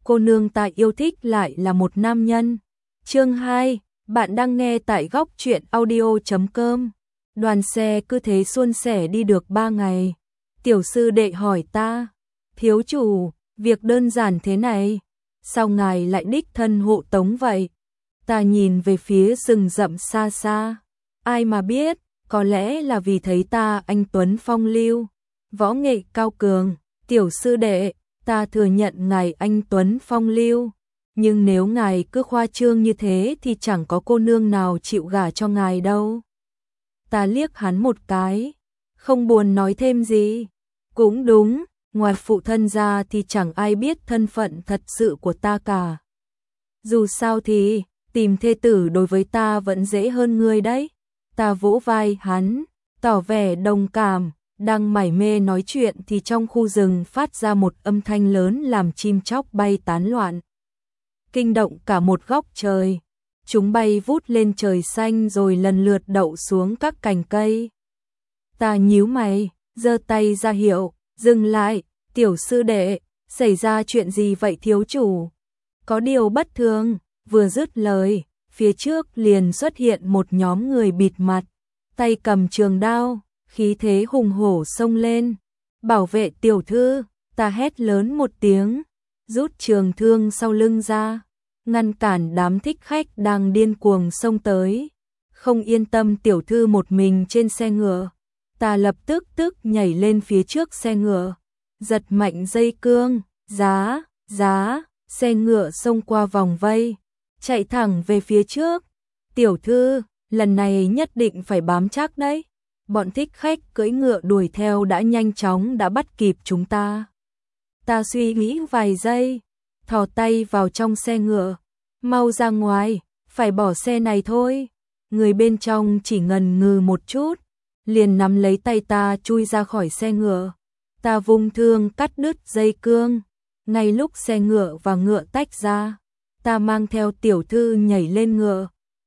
cô nương ta yêu thích lại là một nam nhân. Chương 2, bạn đang nghe tại góc truyện audio.com. Đoàn xe cứ thế suôn sẻ đi được 3 ngày. Tiểu sư đệ hỏi ta, thiếu chủ, việc đơn giản thế này, sao ngài lại đích thân hộ tống vậy? Ta nhìn về phía rừng rậm xa xa, ai mà biết, có lẽ là vì thấy ta anh tuấn phong lưu, võ nghệ cao cường. Tiểu sư đệ, ta thừa nhận ngài anh tuấn phong lưu, nhưng nếu ngài cứ khoa trương như thế thì chẳng có cô nương nào chịu gả cho ngài đâu. Ta liếc hắn một cái, không buồn nói thêm gì. Cũng đúng, ngoài phụ thân ra thì chẳng ai biết thân phận thật sự của ta cả. Dù sao thì, tìm thê tử đối với ta vẫn dễ hơn ngươi đấy. Ta vỗ vai hắn, tỏ vẻ đồng cảm. Đang mải mê nói chuyện thì trong khu rừng phát ra một âm thanh lớn làm chim chóc bay tán loạn, kinh động cả một góc trời. Chúng bay vút lên trời xanh rồi lần lượt đậu xuống các cành cây. Ta nhíu mày, giơ tay ra hiệu, dừng lại. Tiểu sư đệ, xảy ra chuyện gì vậy thiếu chủ? Có điều bất thường. Vừa dứt lời, phía trước liền xuất hiện một nhóm người bịt mặt, tay cầm trường đao, khí thế hùng hổ xông lên. Bảo vệ tiểu thư, ta hét lớn một tiếng, rút trường thương sau lưng ra, ngăn cản đám thích khách đang điên cuồng xông tới. Không yên tâm tiểu thư một mình trên xe ngựa, ta lập tức nhảy lên phía trước xe ngựa, giật mạnh dây cương, giá, xe ngựa xông qua vòng vây, chạy thẳng về phía trước. Tiểu thư, lần này nhất định phải bám chắc đấy. Bọn thích khách cưỡi ngựa đuổi theo đã nhanh chóng đã bắt kịp chúng ta. Ta suy nghĩ vài giây, thò tay vào trong xe ngựa, mau ra ngoài, phải bỏ xe này thôi. Người bên trong chỉ ngần ngừ một chút, liền nắm lấy tay ta chui ra khỏi xe ngựa. Ta vung thương cắt đứt dây cương, ngay lúc xe ngựa và ngựa tách ra, ta mang theo tiểu thư nhảy lên ngựa.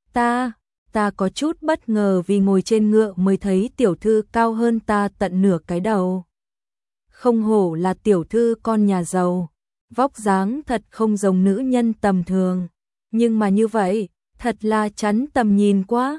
Ta có chút bất ngờ vì ngồi trên ngựa mới thấy tiểu thư cao hơn ta tận nửa cái đầu. Không hổ là tiểu thư con nhà giàu, vóc dáng thật không giống nữ nhân tầm thường, nhưng mà như vậy, thật là chắn tầm nhìn quá.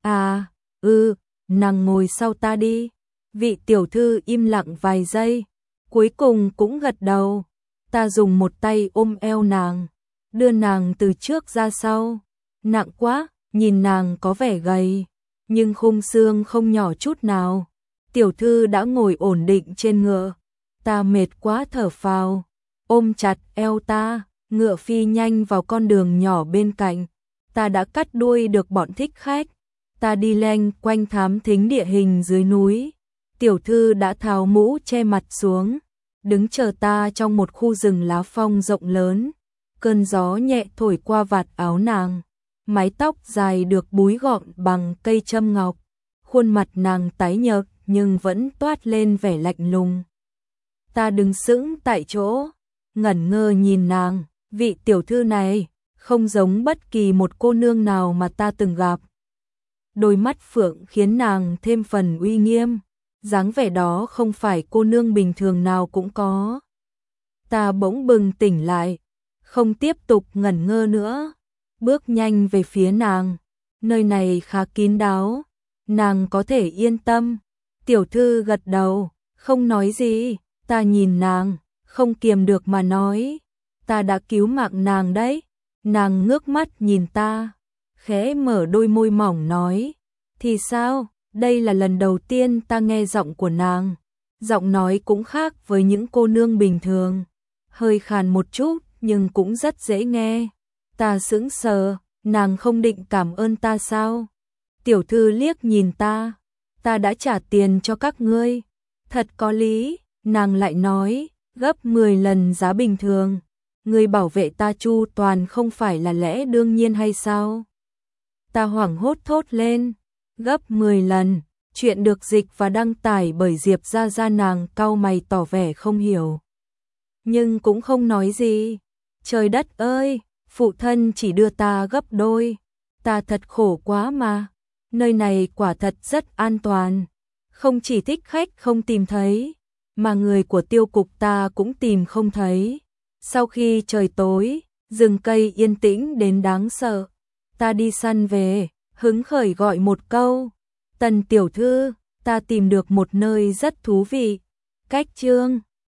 Nàng ngồi sau ta đi. Vị tiểu thư im lặng vài giây, cuối cùng cũng gật đầu. Ta dùng một tay ôm eo nàng, đưa nàng từ trước ra sau. Nặng quá. Nhìn nàng có vẻ gầy, nhưng khung xương không nhỏ chút nào. Tiểu thư đã ngồi ổn định trên ngựa. Ta mệt quá thở phào, ôm chặt eo ta, ngựa phi nhanh vào con đường nhỏ bên cạnh. Ta đã cắt đuôi được bọn thích khách. Ta đi loanh quanh thám thính địa hình dưới núi. Tiểu thư đã tháo mũ che mặt xuống, đứng chờ ta trong một khu rừng lá phong rộng lớn. Cơn gió nhẹ thổi qua vạt áo nàng. Mái tóc dài được búi gọn bằng cây châm ngọc, khuôn mặt nàng tái nhợt nhưng vẫn toát lên vẻ lạnh lùng. Ta đứng sững tại chỗ, ngẩn ngơ nhìn nàng. Vị tiểu thư này không giống bất kỳ một cô nương nào mà ta từng gặp. Đôi mắt phượng khiến nàng thêm phần uy nghiêm, dáng vẻ đó không phải cô nương bình thường nào cũng có. Ta bỗng bừng tỉnh lại, không tiếp tục ngẩn ngơ nữa, bước nhanh về phía nàng. Nơi này khá kín đáo, nàng có thể yên tâm. Tiểu thư gật đầu, không nói gì. Ta nhìn nàng, không kiềm được mà nói, ta đã cứu mạng nàng đấy. Nàng ngước mắt nhìn ta, khẽ mở đôi môi mỏng nói, thì sao? Đây là lần đầu tiên ta nghe giọng của nàng. Giọng nói cũng khác với những cô nương bình thường, hơi khàn một chút nhưng cũng rất dễ nghe. Ta sững sờ, nàng không định cảm ơn ta sao? Tiểu thư liếc nhìn ta đã trả tiền cho các ngươi. Thật có lý, nàng lại nói, gấp 10 lần giá bình thường. Ngươi bảo vệ ta chu toàn không phải là lẽ đương nhiên hay sao? Ta hoảng hốt thốt lên, gấp 10 lần, chuyện được dịch và đăng tải bởi Diệp Gia Gia. Nàng cau mày tỏ vẻ không hiểu, nhưng cũng không nói gì. Trời đất ơi, phụ thân chỉ đưa ta gấp đôi, ta thật khổ quá mà. Nơi này quả thật rất an toàn, không chỉ thích khách không tìm thấy, mà người của tiêu cục ta cũng tìm không thấy. Sau khi trời tối, rừng cây yên tĩnh đến đáng sợ. Ta đi săn về, hứng khởi gọi một câu. Tần tiểu thư, ta tìm được một nơi rất thú vị. Cách chương